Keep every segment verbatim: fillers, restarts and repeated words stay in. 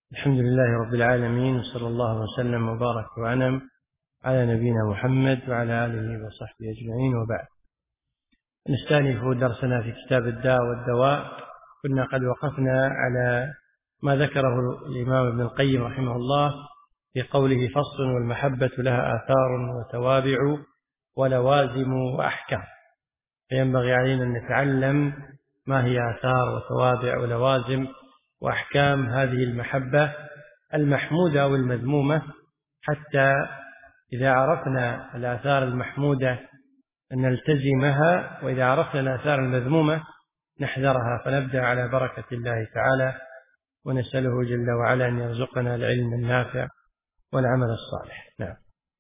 الحمد لله رب العالمين، وصلى الله وسلم وبارك وأنعم على نبينا محمد وعلى آله وصحبه أجمعين، وبعد. نستأنف درسنا في كتاب الداء والدواء. كنا قد وقفنا على ما ذكره الإمام ابن القيم رحمه الله في قوله: فصل: والمحبة لها آثار وتوابع ولوازم وأحكام. فينبغي علينا أن نتعلم ما هي آثار وتوابع ولوازم وأحكام هذه المحبة المحمودة أو المذمومة، حتى إذا عرفنا الآثار المحمودة أن نلتزمها، وإذا عرفنا الآثار المذمومة نحذرها. فنبدأ على بركة الله تعالى، ونسأله جل وعلا أن يرزقنا العلم النافع والعمل الصالح. نعم.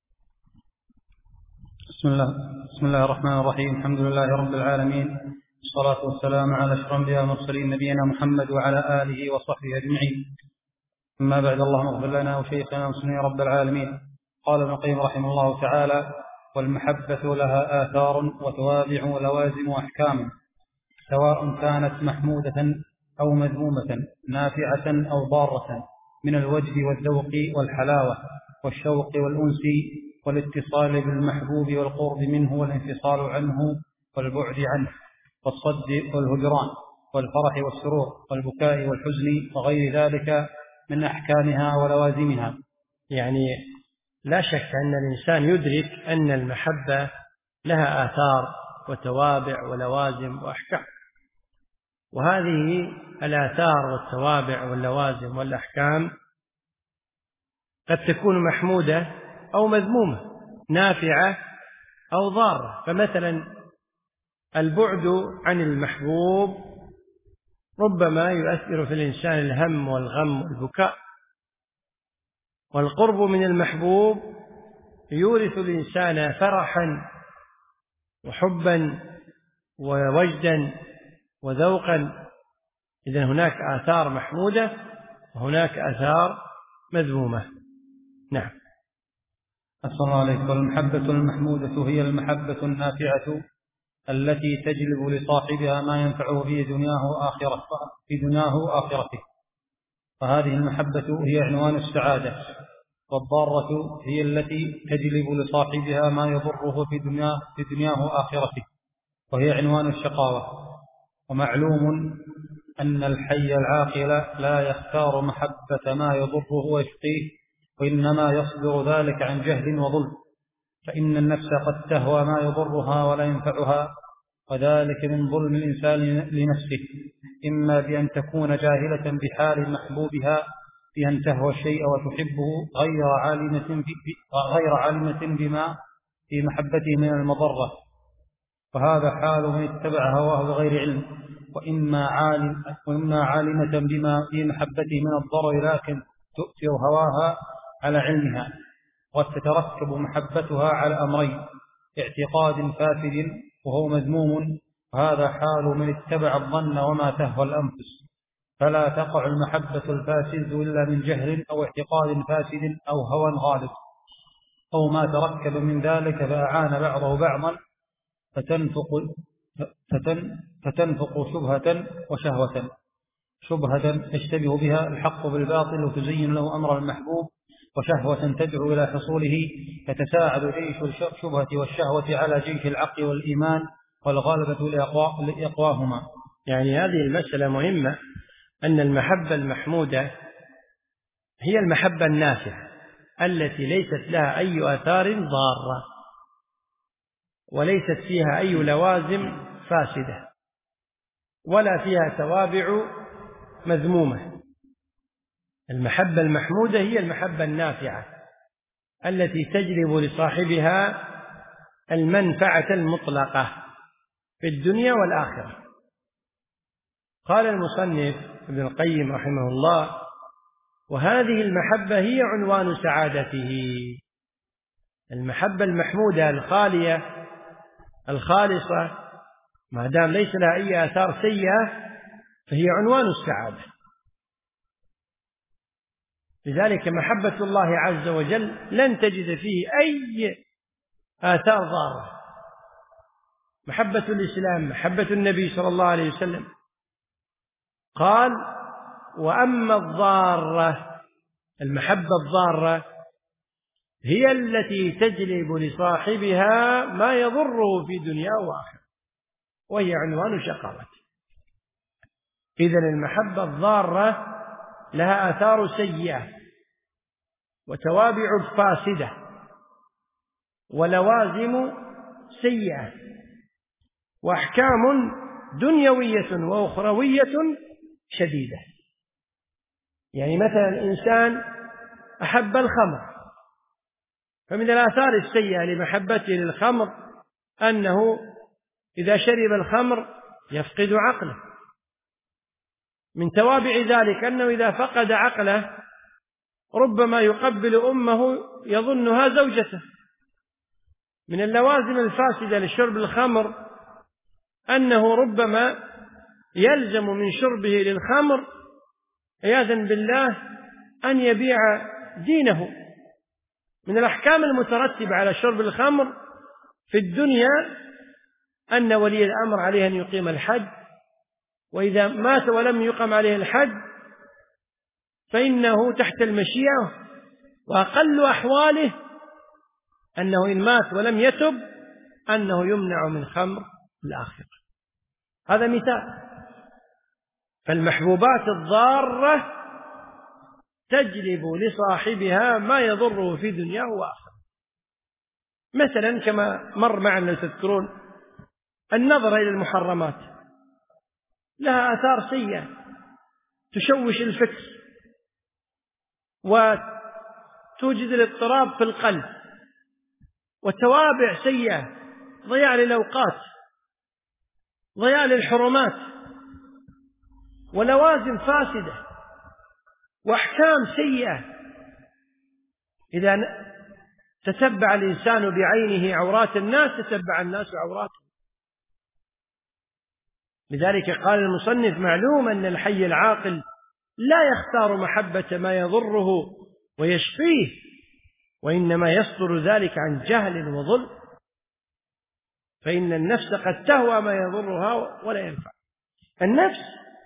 بسم الله بسم الله الرحمن الرحيم. الحمد لله رب العالمين، والصلاة والسلام على أشرف الأنبياء والمرسلين نبينا محمد وعلى آله وصحبه أجمعين. أما بعد، اللهم اغفر لنا وشيخنا ومسلمين رب العالمين. قال ابن القيم رحمه الله تعالى: والمحبة لها آثار وتوابع ولوازم وأحكام، سواء كانت محمودة أو مذمومة، نافعة أو ضارة، من الوجد والذوق والحلاوة والشوق والأنس والاتصال بالمحبوب والقرب منه والانفصال عنه والبعد عنه والصد والهجران والفرح والسرور والبكاء والحزن وغير ذلك من أحكامها ولوازمها. يعني لا شك أن الإنسان يدرك أن المحبة لها آثار وتوابع ولوازم وأحكام، وهذه الآثار والتوابع واللوازم والأحكام قد تكون محمودة أو مذمومة، نافعة أو ضارة. فمثلا البعد عن المحبوب ربما يؤثر في الإنسان الهم والغم والبكاء، والقرب من المحبوب يورث الإنسان فرحا وحبا ووجدا وذوقا. إذن هناك آثار محمودة وهناك آثار مذمومة. نعم. أسأل الله عليك. والمحبة المحمودة هي المحبة النافعة التي تجلب لصاحبها ما ينفعه في دنياه وآخرته في دنياه وآخرته، فهذه المحبة هي عنوان السعادة. والضارة هي التي تجلب لصاحبها ما يضره في دنياه في دنياه وآخرته، وهي عنوان الشقاوة. ومعلوم أن الحي العاقل لا يختار محبة ما يضره ويشقيه، وإنما يصدر ذلك عن جهل وظلم، فإن النفس قد تهوى ما يضرها ولا ينفعها، وذلك من ظلم الإنسان لنفسه، إما بأن تكون جاهلة بحال محبوبها، بأن تهوى الشيء وتحبه غير عالمة غير عالمة بما في محبته من المضرة، وهذا حال من اتبع هواه بغير علم، وإما عالم وإما عالمة بما في محبته من الضرر، لكن تؤثر هواها على علمها. وتتركب محبتها على أمرين: اعتقاد فاسد وهو مذموم، وهذا حال من اتبع الظن وما تهوى الأنفس. فلا تقع المحبة الفاسد إلا من جهل أو اعتقاد فاسد أو هوى غالب أو ما تركب من ذلك فأعان بعضه بعضا، فتنفق, فتن فتنفق شبهة وشهوة، شبهة تشتبه بها الحق بالباطل وتزين له أمر المحبوب، وشهوة تدعو إلى حصوله، يتساعد جيش الشبهة والشهوة على جيش العقل والإيمان والغالبة لأقواهما. يعني هذه المسألة مهمة، أن المحبة المحمودة هي المحبة النافعة التي ليست لها أي آثار ضارة، وليست فيها أي لوازم فاسدة، ولا فيها توابع مذمومة. المحبة المحمودة هي المحبة النافعة التي تجلب لصاحبها المنفعة المطلقة في الدنيا والآخرة. قال المصنف ابن القيم رحمه الله: وهذه المحبة هي عنوان سعادته. المحبة المحمودة الخالية الخالصة ما دام ليس لها أي آثار سيئة فهي عنوان السعادة. لذلك محبة الله عز وجل لن تجد فيه أي آثار ضارة. محبة الإسلام، محبة النبي صلى الله عليه وسلم. قال: وأما الضارة المحبة الضارة هي التي تجلب لصاحبها ما يضره في دنياه وآخرته، وهي عنوان شقاوته. إذن المحبة الضارة لها آثار سيئة وتوابع فاسدة ولوازم سيئة وأحكام دنيوية وأخروية شديدة. يعني مثلا إنسان أحب الخمر، فمن الآثار السيئة لمحبته للخمر أنه إذا شرب الخمر يفقد عقله. من توابع ذلك أنه إذا فقد عقله ربما يقبل أمه يظنها زوجته. من اللوازم الفاسدة لشرب الخمر أنه ربما يلزم من شربه للخمر عياذا بالله أن يبيع دينه. من الأحكام المترتبة على شرب الخمر في الدنيا أن ولي الأمر عليه أن يقيم الحد، وإذا مات ولم يقم عليه الحد فإنه تحت المشيئة، وأقل أحواله أنه إن مات ولم يتب أنه يمنع من خمر الآخرة. هذا مثال. فالمحبوبات الضارة تجلب لصاحبها ما يضره في دنياه وآخرته. مثلا كما مر معنا تذكرون النظر إلى المحرمات لها آثار سيئة تشوش الفكر وتوجد الاضطراب في القلب، وتوابع سيئة، ضياع للأوقات، ضياع للحرمات، ولوازم فاسدة، وأحكام سيئة. إذا تتبع الإنسان بعينه عورات الناس تتبع الناس عوراته. لذلك قال المصنف: معلوم أن الحي العاقل لا يختار محبة ما يضره ويشفيه، وإنما يصدر ذلك عن جهل وظلم، فإن النفس قد تهوى ما يضرها ولا ينفع. النفس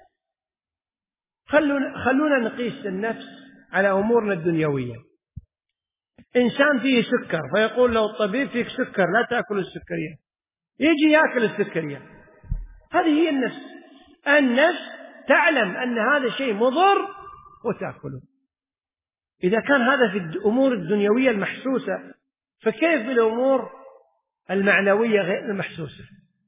خلونا, خلونا نقيس النفس على أمورنا الدنيوية. إنسان فيه سكر فيقول له الطبيب: فيك سكر لا تأكل السكريات، يجي يأكل السكريات. هذه هي النفس. النفس تعلم أن هذا شيء مضر وتأكله. إذا كان هذا في الأمور الدنيوية المحسوسة، فكيف بالأمور المعنوية غير المحسوسة؟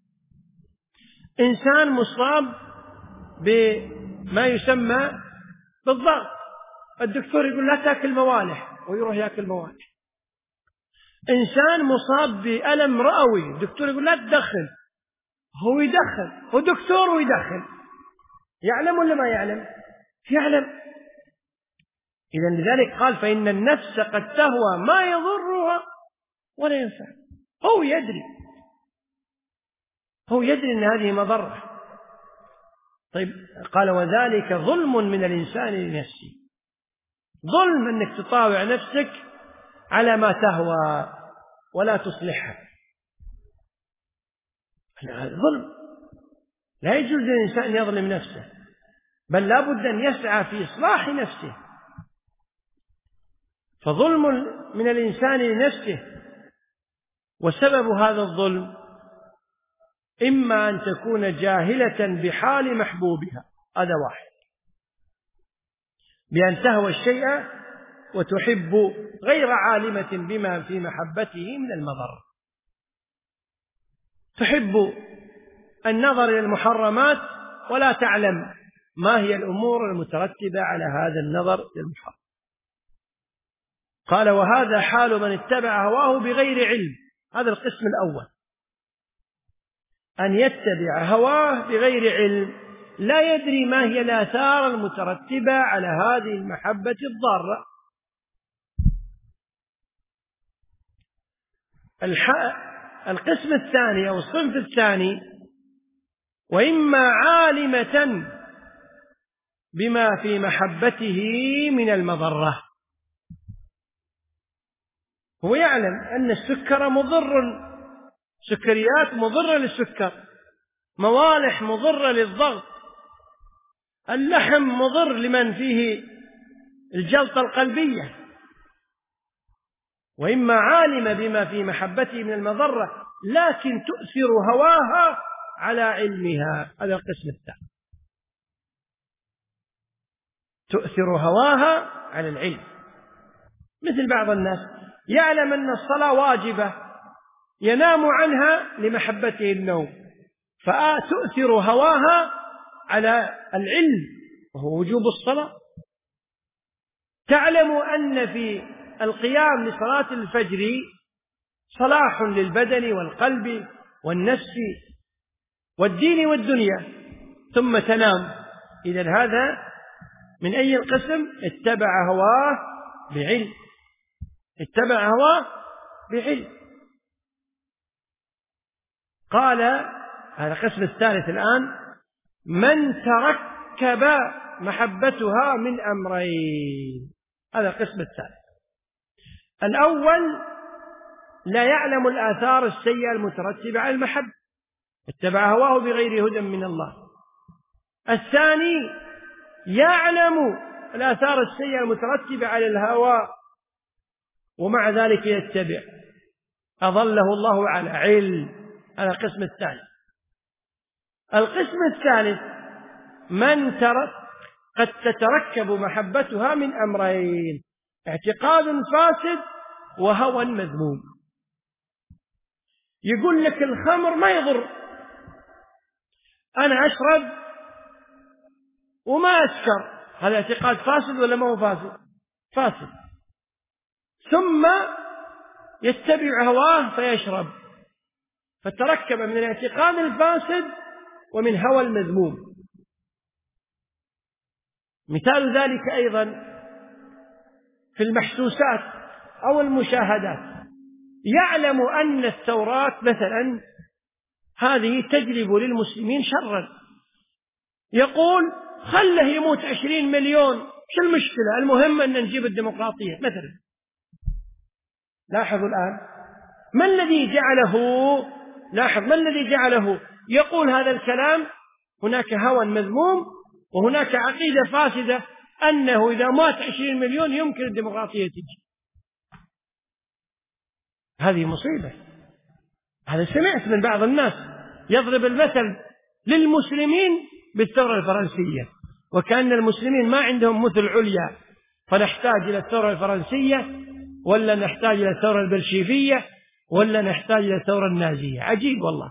إنسان مصاب بما يسمى بالضغط، الدكتور يقول لا تأكل موالح ويروح يأكل موالح. إنسان مصاب بألم رئوي، الدكتور يقول لا تدخن، هو يدخن، هو دكتور ويدخن. يعلم ولا ما يعلم؟ يعلم. إذا لذلك قال: فإن النفس قد تهوى ما يضرها ولا ينفع. هو يدري هو يدري أن هذه مضرة. طيب قال: وذلك ظلم من الإنسان لنفسه. ظلم أنك تطاوع نفسك على ما تهوى ولا تصلحها. ظلم. لا يجوز للإنسان أن يظلم نفسه، بل لا بد أن يسعى في إصلاح نفسه. فظلم من الإنسان لنفسه، وسبب هذا الظلم إما أن تكون جاهلة بحال محبوبها، هذا واحد، بأن تهوى الشيء وتحب غير عالمة بما في محبته من المضر. تحب النظر إلى المحرمات ولا تعلم ما هي الأمور المترتبة على هذا النظر إلى المحرم. قال: وهذا حال من اتبع هواه بغير علم. هذا القسم الأول، أن يتبع هواه بغير علم، لا يدري ما هي الآثار المترتبة على هذه المحبة الضارة. القسم الثاني أو الصنف الثاني: وإما عالمة بما في محبته من المضرة. هو يعلم أن السكر مضر، سكريات مضرة للسكر، موالح مضرة للضغط، اللحم مضر لمن فيه الجلطة القلبية، وإما عالمة بما في محبته من المضرة لكن تؤثر هواها على علمها. هذا القسم الثاني، تؤثر هواها على العلم. مثل بعض الناس يعلم أن الصلاة واجبة ينام عنها لمحبته النوم، فتؤثر هواها على العلم وهو وجوب الصلاة. تعلم أن في القيام لصلاة الفجر صلاح للبدن والقلب والنفس والدين والدنيا، ثم تنام. إذن هذا من أي القسم؟ اتبع هواه بعلم، اتبع هواه بعلم. قال هذا القسم الثالث الآن: من تركب محبتها من أمرين. هذا القسم الثالث. الأول لا يعلم الآثار السيئة المترتبة على المحبة، اتبع هواه بغير هدى من الله. الثاني يعلم الآثار السيئة المترتبة على الهوى ومع ذلك يتبع، أضله الله على علم. هذا القسم الثاني. القسم الثالث: من ترك قد تتركب محبتها من أمرين: اعتقاد فاسد وهوى مذموم. يقول لك الخمر ما يضر، أنا أشرب وما أسكر، هذا اعتقاد فاسد ولا ما هو فاسد؟ فاسد. ثم يتبع هواه فيشرب، فتركب من الاعتقاد الفاسد ومن هوى المذموم. مثال ذلك أيضا في المحسوسات أو المشاهدات. يعلم أن الثورات مثلا هذه تجلب للمسلمين شرا، يقول خله يموت عشرين مليون، شو المشكلة، المهم أن نجيب الديمقراطية مثلا. لاحظوا الآن ما الذي جعله لاحظ ما الذي جعله يقول هذا الكلام؟ هناك هوى مذموم وهناك عقيدة فاسدة أنه إذا مات عشرين مليون يمكن الديمقراطية تجي. هذه مصيبة. هذا سمعت من بعض الناس يضرب المثل للمسلمين بالثورة الفرنسية، وكأن المسلمين ما عندهم مثل عليا، فنحتاج إلى الثورة الفرنسية ولا نحتاج إلى الثورة البلشيفية ولا نحتاج إلى الثورة النازية. عجيب والله.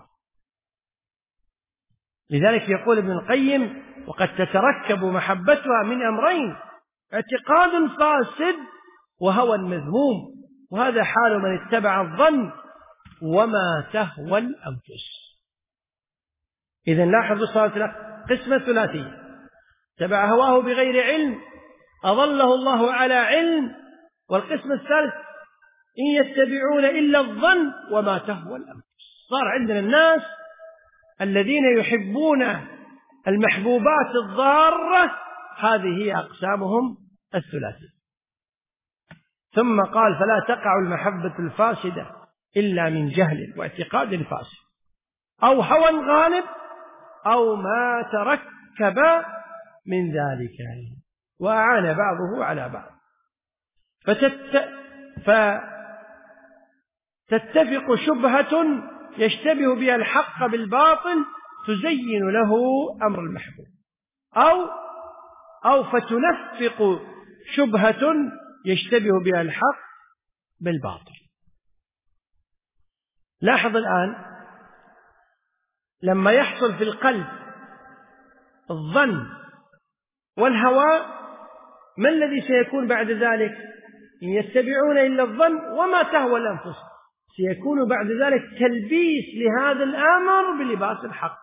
لذلك يقول ابن القيم: وقد تتركب محبتها من أمرين: اعتقاد فاسد وهوى مذموم. وهذا حال من اتبع الظن وما تهوى الأنفس. إذن لاحظوا صلاة قسمة ثلاثية: اتبع هواه بغير علم أضله الله على علم. والقسم الثالث: إن يتبعون إلا الظن وما تهوى الأنفس. صار عندنا الناس الذين يحبون المحبوبات الضارة، هذه هي أقسامهم الثلاثية. ثم قال: فلا تقع المحبة الفاسدة إلا من جهل واعتقاد فاسد أو هوى غالب أو ما تركب من ذلك، وأعان بعضه على بعض. فتت... فتتفق شبهة يشتبه بها الحق بالباطل تزين له أمر المحبوب، أو أو فتنفق شبهة يشتبه بها الحق بالباطل. لاحظ الآن لما يحصل في القلب الظن والهوى، ما الذي سيكون بعد ذلك؟ إن يتبعون إلا الظن وما تهوى الأنفس. سيكون بعد ذلك تلبيس لهذا الأمر بلباس الحق،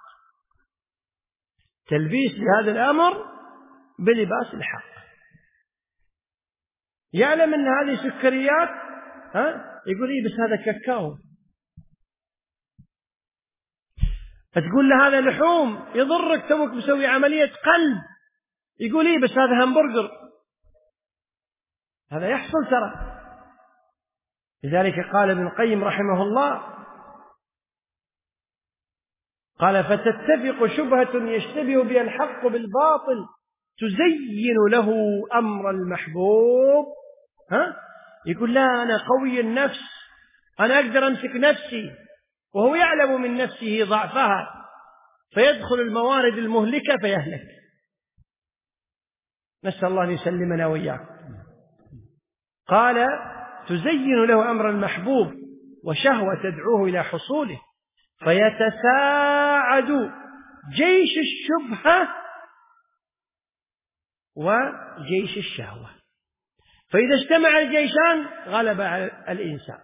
تلبيس لهذا الأمر بلباس الحق. يعلم أن هذه سكريات، ها يقول إيه بس هذا كاكاو. فتقول له هذا لحوم يضرك، توك مسوي عملية قلب، يقول إيه بس هذا همبرجر. هذا يحصل ترى. لذلك قال ابن القيم رحمه الله، قال: فتتفق شبهة يشتبه بها الحق بالباطل تزين له أمر المحبوب، ها؟ يقول لا أنا قوي النفس، أنا أقدر أمسك نفسي، وهو يعلم من نفسه ضعفها، فيدخل الموارد المهلكة فيهلك. نسأل الله أن يسلمنا وإياكم. قال تزين له أمر المحبوب وشهوة تدعوه إلى حصوله، فيتساعد جيش الشبهة وجيش الشهوة، فإذا اجتمع الجيشان غلب على الإنسان.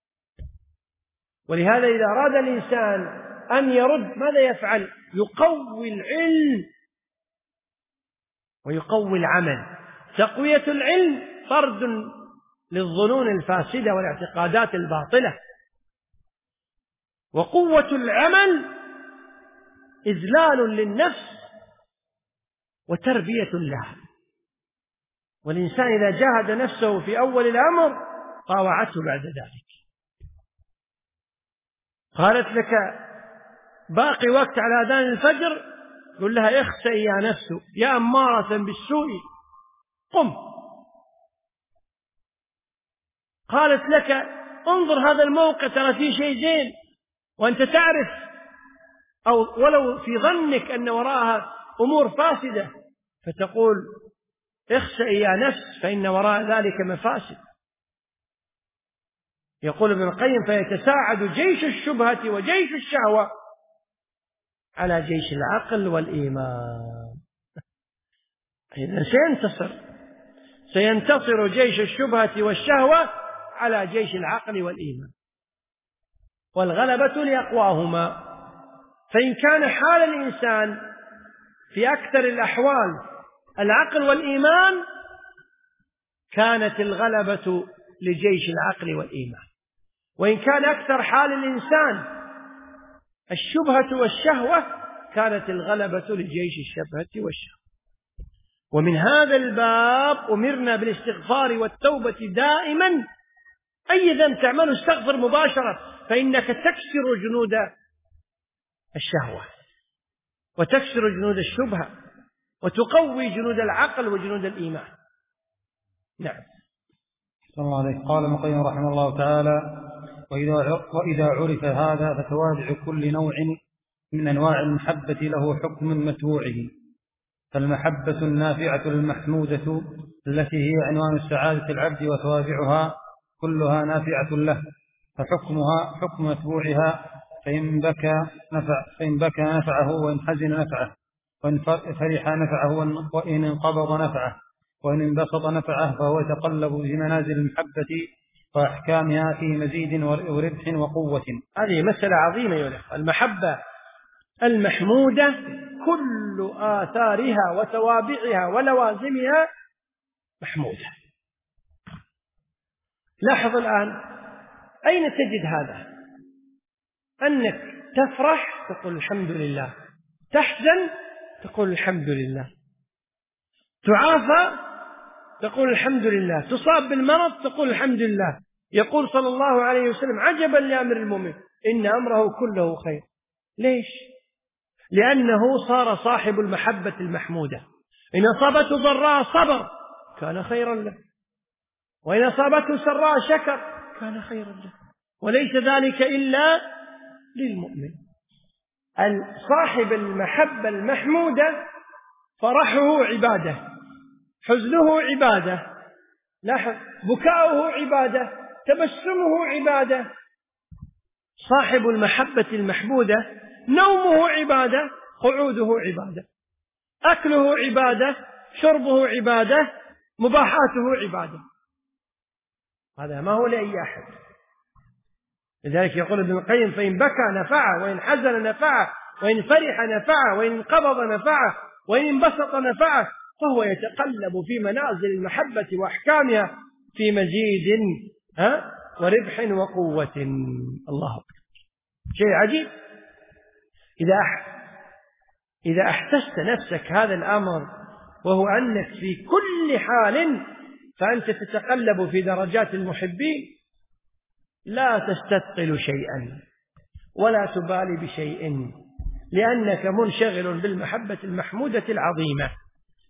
ولهذا إذا أراد الإنسان أن يرد ماذا يفعل؟ يقوي العلم ويقوي العمل. تقوية العلم طرد للظنون الفاسدة والاعتقادات الباطلة، وقوة العمل إذلال للنفس وتربية لها. والإنسان إذا جاهد نفسه في أول الأمر طاوعته بعد ذلك. قالت لك باقي وقت على أذان الفجر، قل لها اخسئي يا نفس يا أمارة بالسوء قم. قالت لك انظر هذا الموقع ترى فيه شيء زين وأنت تعرف أو ولو في ظنك أن وراءها أمور فاسدة، فتقول اخسئي يا نفس فإن وراء ذلك مفاسد. يقول ابن القيم فيتساعد جيش الشبهة وجيش الشهوة على جيش العقل والإيمان. إذن سينتصر سينتصر جيش الشبهة والشهوة على جيش العقل والإيمان، والغلبة لأقواهما. فإن كان حال الإنسان في أكثر الأحوال العقل والإيمان، كانت الغلبة لجيش العقل والإيمان. وإن كان أكثر حال الإنسان الشبهة والشهوة، كانت الغلبة لجيش الشبهة والشهوة. ومن هذا الباب أمرنا بالاستغفار والتوبة دائما. أي ذنب تعمله استغفر مباشرة، فإنك تكسر جنود الشهوة وتكسر جنود الشبهة وتقوي جنود العقل وجنود الإيمان. نعم. صلى الله عليه. قال ابن القيم رحمه الله تعالى: وإذا, وإذا عرف هذا فتوابع كل نوع من أنواع المحبة له حكم متبوعه. فالمحبة النافعة المحمودة التي هي عنوان السعادة العبد وتوابعها كلها نافعة له، فحكمها حكم متبوعها، فإن بكى نفع فإن بكى نفعه، وإن حزن نفعه، وإن فرح نفعه، وإن انقبض نفعه، وإن انبسط نفعه، فهو يتقلب في منازل المحبة وأحكامها في مزيد وربح وقوة. هذه مسألة عظيمة يا أخي. المحبة المحمودة كل آثارها وتوابعها ولوازمها محمودة. لاحظ الآن أين تجد هذا؟ أنك تفرح تقول الحمد لله، تحزن تقول الحمد لله، تعافى تقول الحمد لله، تصاب بالمرض تقول الحمد لله. يقول صلى الله عليه وسلم: عجبا لأمر المؤمن إن أمره كله خير. ليش؟ لأنه صار صاحب المحبة المحمودة. إن أصابته ضراء صبر كان خيرا له، وإن أصابته سراء شكر كان خيرا له، وليس ذلك إلا للمؤمن. صاحب المحبة المحمودة فرحه عبادة، حزنه عبادة، لاحظ بكاؤه عبادة، تبسمه عبادة. صاحب المحبة المحمودة نومه عبادة، قعوده عبادة، أكله عبادة، شربه عبادة، مباحاته عبادة. هذا ما هو لأي أحد. لذلك يقول ابن القيم: فإن بكى نفعه، وإن حزن نفعه، وإن فرح نفعه، وإن انقبض نفعه، وإن انبسط نفعه، فهو يتقلب في منازل المحبة وأحكامها في مزيد ها وربح وقوة. الله أكبر، شيء عجيب. إذا إذا أحسست نفسك هذا الأمر، وهو أنك في كل حال فأنت تتقلب في درجات المحبين، لا تستثقل شيئا ولا تبالي بشيء، لأنك منشغل بالمحبة المحمودة العظيمة.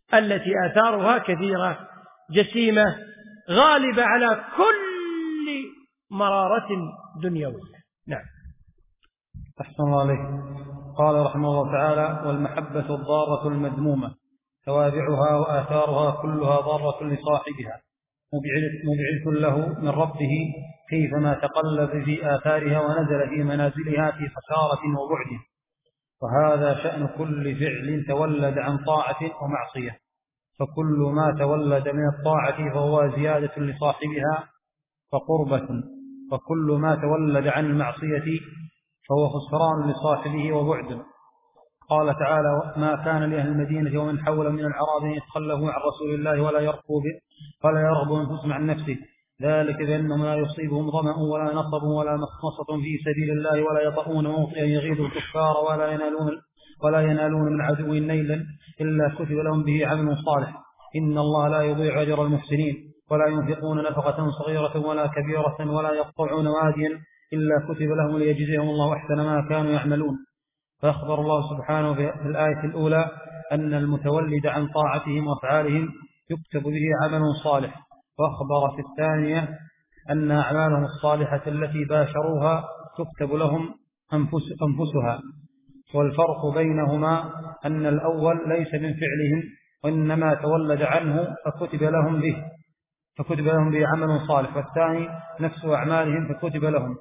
التي آثارها كثيرة جسيمة غالبة على كل مرارة دنيوية. نعم. أحسن الله عليك. قال رحمه الله تعالى: والمحبة الضارة المذمومة توابعها وآثارها كلها ضارة لصاحبها مبعث له من ربه كيفما تقلب في آثارها ونزل في منازلها في خسارة وبعد. وهذا شأن كل فعل تولد عن طاعة ومعصية، فكل ما تولد من الطاعة فهو زيادة لصاحبها فقربة، وكل ما تولد عن المعصية فهو خسران لصاحبه وبعد. قال تعالى: ما كان لأهل المدينة ومن حول من الأعراب أن يتخلفوا عن رسول الله ولا يرغبوا ولا يرغبوا أنفسهم عن نفسه، ذلك بأنهم لا يصيبهم ظمأ ولا نصب ولا مخمصة في سبيل الله ولا يطؤون موطئا يغيظ الكفار ولا ينالون ولا ينالون من عدو نيلا إلا كتب لهم به عمل صالح، إن الله لا يضيع أجر المحسنين، ولا ينفقون نفقة صغيرة ولا كبيرة ولا يقطعون واديا إلا كتب لهم ليجزيهم الله أحسن ما كانوا يعملون. فأخبر الله سبحانه في الآية الأولى أن المتولد عن طاعتهم وأفعالهم يكتب به عمل صالح، وأخبر في الثانية أن أعمالهم الصالحة التي باشروها تكتب لهم أنفس أنفسها. والفرق بينهما أن الأول ليس من فعلهم وإنما تولد عنه فكتب لهم به فكتب لهم به عمل صالح، والثاني نفس أعمالهم فكتب لهم.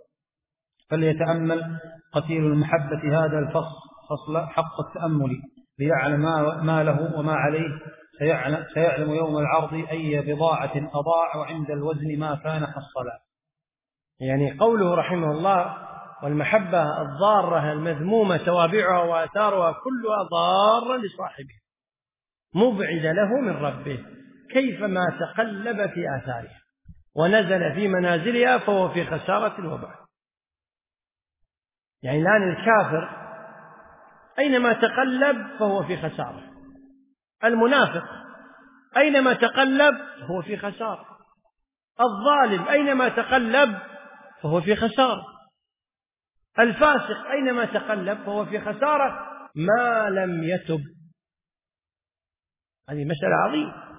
فليتأمل قتيل المحبة هذا الفصل فصل حق التأمل ليعلم ما له وما عليه، سيعلم, سيعلم يوم العرض أي بضاعة أضاع وعند الوزن ما كان حصلا. يعني قوله رحمه الله: والمحبة الضارة المذمومة توابعها وآثارها كلها ضارة لصاحبه مبعد له من ربه كيفما تقلب في آثارها ونزل في منازلها فهو في خسارة وبعد. يعني الآن الكافر أينما تقلب فهو في خسارة، المنافق أينما تقلب فهو في خسارة، الظالم أينما تقلب فهو في خسارة، الفاسق أينما تقلب فهو في خسارة ما لم يتب. هذه مسألة عظيمة.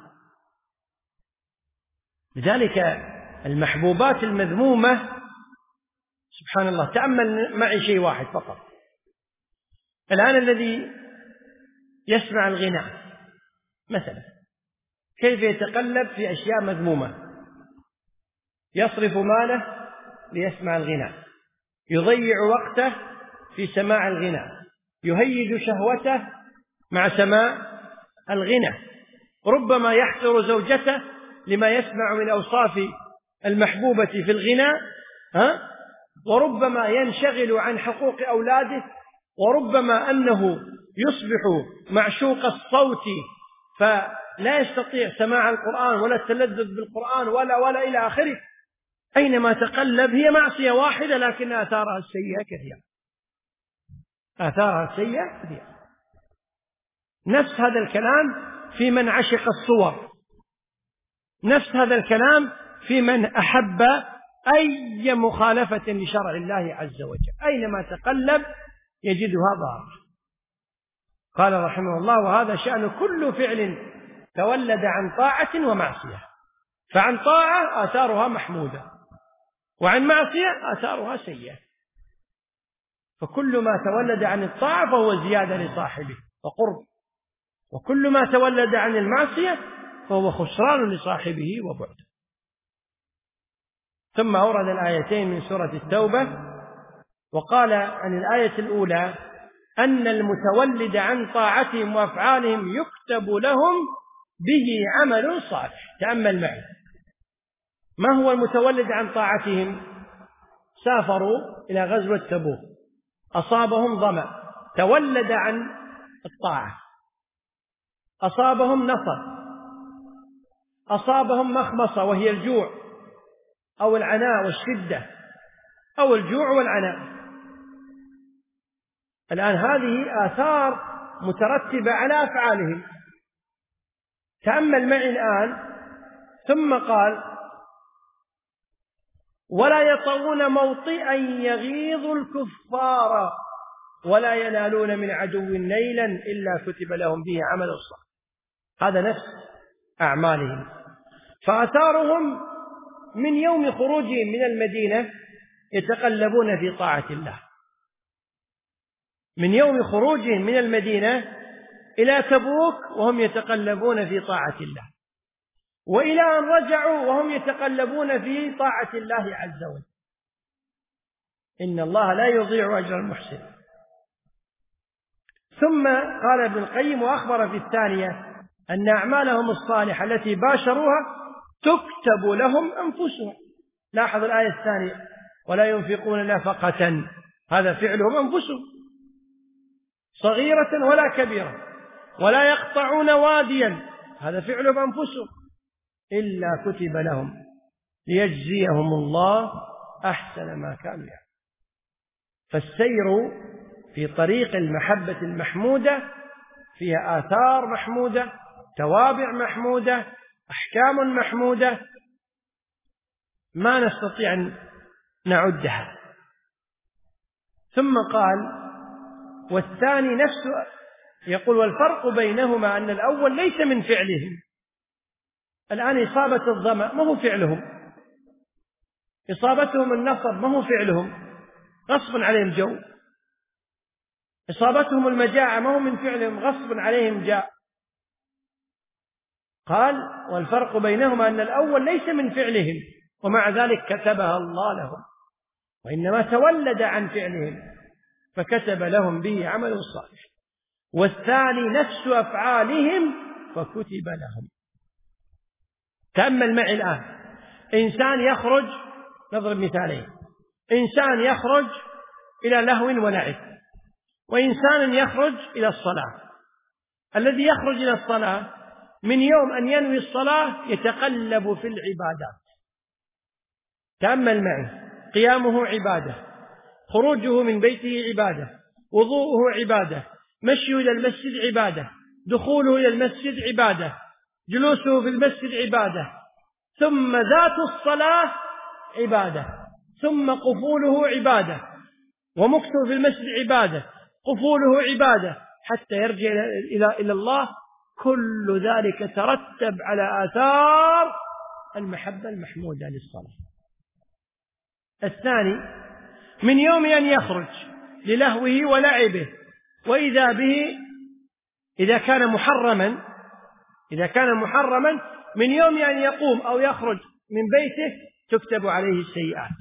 لذلك المحبوبات المذمومة سبحان الله، تأمل معي شيء واحد فقط. الآن الذي يسمع الغناء مثلا كيف يتقلب في أشياء مذمومة، يصرف ماله ليسمع الغناء، يضيع وقته في سماع الغناء، يهيج شهوته مع سماع الغناء، ربما يحقر زوجته لما يسمع من أوصاف المحبوبة في الغناء، ها؟ وربما ينشغل عن حقوق أولاده، وربما أنه يصبح معشوق الصوت فلا يستطيع سماع القرآن ولا التلذذ بالقرآن ولا ولا إلى آخره. أينما تقلب هي معصية واحدة لكن آثارها السيئة كثيرة، آثارها السيئة كثيرة. نفس هذا الكلام في من عشق الصور، نفس هذا الكلام في من أحب أي مخالفة لشرع الله عز وجل، أينما تقلب يجدها ضارة. قال رحمه الله: وهذا شأن كل فعل تولد عن طاعة ومعصية، فعن طاعة آثارها محمودة وعن معصية آثارها سيئة، فكل ما تولد عن الطاعة فهو زيادة لصاحبه وقرب، وكل ما تولد عن المعصية فهو خسران لصاحبه وبعد. ثم أورد الآيتين من سورة التوبة وقال عن الآية الأولى أن المتولد عن طاعتهم وأفعالهم يكتب لهم به عمل صالح. تأمل معي، ما هو المتولد عن طاعتهم؟ سافروا إلى غزوة تبوك، أصابهم ظمأ، تولد عن الطاعة، أصابهم نصر، أصابهم مخمصة وهي الجوع أو العناء والشدة أو الجوع والعناء. الآن هذه آثار مترتبة على أفعالهم. تأمل معي الآن، ثم قال: ولا يطؤون موطئا يغيظ الكفار ولا ينالون من عدو نيلا إلا كتب لهم به عمل صالح. هذا نفس أعمالهم. فآثارهم من يوم خروجهم من المدينة يتقلبون في طاعة الله، من يوم خروجهم من المدينة إلى تبوك وهم يتقلبون في طاعة الله، وإلى أن رجعوا وهم يتقلبون في طاعة الله عز وجل. إن الله لا يضيع أجر المحسن. ثم قال ابن القيم: وأخبر في الثانية أن أعمالهم الصالحة التي باشروها تكتب لهم أنفسهم. لاحظ الآية الثانية: ولا ينفقون نفقة، هذا فعلهم أنفسهم، صغيرة ولا كبيرة، ولا يقطعون واديا، هذا فعلهم أنفسهم، إلا كتب لهم ليجزيهم الله أحسن ما كانوا يعملون. فالسير في طريق المحبة المحمودة فيها آثار محمودة، توابع محمودة، أحكام محمودة ما نستطيع أن نعدها. ثم قال: والثاني نفسه، يقول: والفرق بينهما أن الأول ليس من فعلهم. الآن إصابة الظمأ ما هو فعلهم، إصابتهم النصب ما هو فعلهم، غصب عليهم جو، إصابتهم المجاعة ما هو من فعلهم، غصب عليهم جاء. قال: والفرق بينهما أن الأول ليس من فعلهم ومع ذلك كتبها الله لهم، وإنما تولد عن فعلهم فكتب لهم به عمل صالح. والثاني نفس أفعالهم فكتب لهم. تأمل معي الآن: إنسان يخرج، نضرب مثالين، إنسان يخرج إلى لهو ولعب، وإنسان يخرج إلى الصلاة. الذي يخرج إلى الصلاة من يوم أن ينوي الصلاة يتقلب في العبادات. تأمل معي: قيامه عبادة، خروجه من بيته عبادة، وضوءه عبادة، مشيه إلى المسجد عبادة، دخوله إلى المسجد عبادة، جلوسه في المسجد عبادة، ثم ذات الصلاة عبادة، ثم قفوله عبادة، ومكثه في المسجد عبادة، قفوله عبادة، حتى يرجع إلى إلى الله. كل ذلك ترتب على آثار المحبة المحمودة للصلاة. الثاني من يوم أن يخرج للهوه ولعبه، وإذا به إذا كان محرما إذا كان محرما من يوم أن يقوم أو يخرج من بيته تكتب عليه السيئات،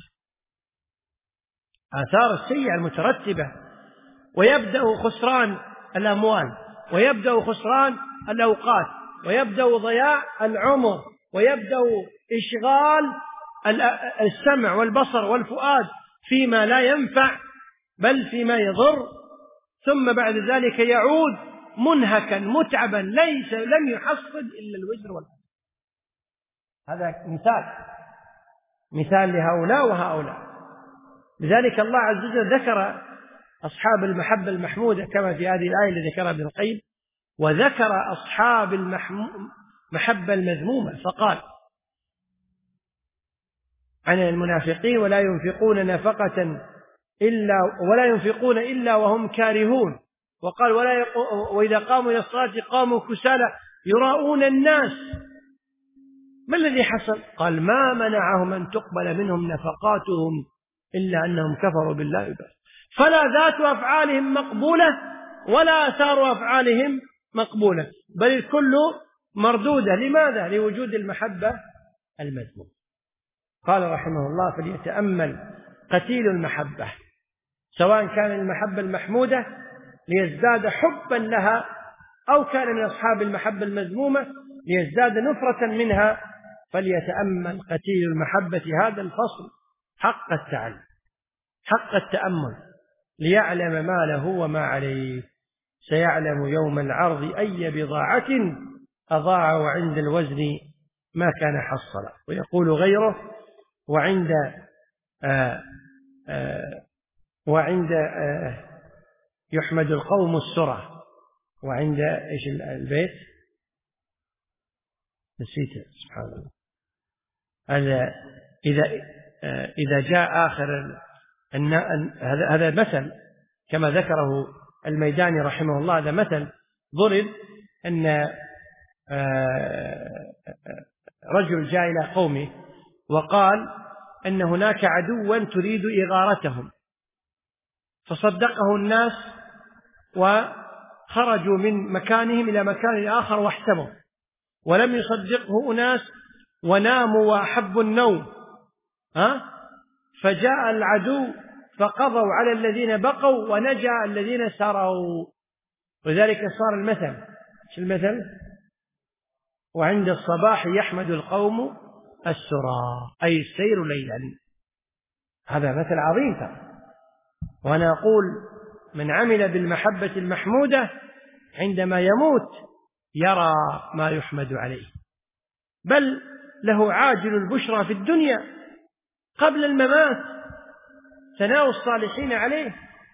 آثار السيئة المترتبة، ويبدأ خسران الأموال، ويبدأ خسران الأوقات، ويبدأ ضياع العمر، ويبدأ إشغال السمع والبصر والفؤاد فيما لا ينفع بل فيما يضر، ثم بعد ذلك يعود منهكا متعبا ليس لم يحصل إلا الوزر والأذى. هذا مثال مثال لهؤلاء وهؤلاء. لذلك الله عز وجل ذكر أصحاب المحبة المحمودة كما في هذه الآية التي ذكرها ابن القيم، وذكر أصحاب المحبة المذمومة فقال عن المنافقين: ولا ينفقون نفقة إلا ولا ينفقون إلا وهم كارهون. وقال: ولا يقو وإذا قاموا إلى الصلاة قاموا كسالى يراؤون الناس. ما الذي حصل؟ قال: ما منعهم أن تقبل منهم نفقاتهم إلا أنهم كفروا بالله بس. فلا ذات أفعالهم مقبولة ولا آثار أفعالهم مقبولة، بل الكل مردودة. لماذا؟ لوجود المحبة المذمومة. قال رحمه الله: فليتأمل قتيل المحبة، سواء كان المحبة المحمودة ليزداد حبا لها، أو كان من أصحاب المحبة المذمومة ليزداد نفرة منها، فليتأمل قتيل المحبة هذا الفصل حق التعلم حق التأمل، ليعلم ما له وما عليه. سيعلم يوم العرض أي بضاعة أضاع، وعند الوزن ما كان حصلا. ويقول غيره: وعند آآ آآ وعند آآ يحمد القوم السرى، وعند إيش البيت نسيته سبحان الله. هذا إذا إذا جاء آخر هذا هذا مثل كما ذكره الميداني رحمه الله، هذا مثل ضرب أن رجل جاء إلى قومه وقال أن هناك عدوا تريد إغارتهم، فصدقه الناس وخرجوا من مكانهم إلى مكان آخر واحتموا، ولم يصدقه أناس وناموا وأحبوا النوم، ها؟ فجاء العدو فقضوا على الذين بقوا ونجا الذين سروا. وذلك صار المثل، شو المثل؟ وعند الصباح يحمد القوم السرى، أي السير ليلا. هذا مثل عظيم ترى. وأنا أقول من عمل بالمحبة المحمودة عندما يموت يرى ما يحمد عليه، بل له عاجل البشرى في الدنيا قبل الممات، ثناء الصالحين عليه.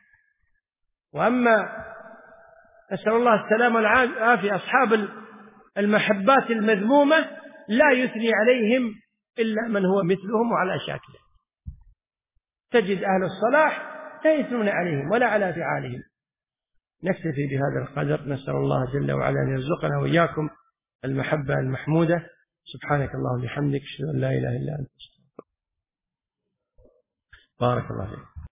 وأما نسأل الله السلامة والعافية أصحاب المحبات المذمومة لا يثني عليهم إلا من هو مثلهم وعلى شاكله. تجد أهل الصلاح لا يثنون عليهم ولا على فعالهم. نكتفي بهذا القدر، نسأل الله جل وعلا أن يرزقنا وإياكم المحبة المحمودة. سبحانك اللهم وبحمدك، أشهد أن لا إله إلا أنت، بارك الله فيك.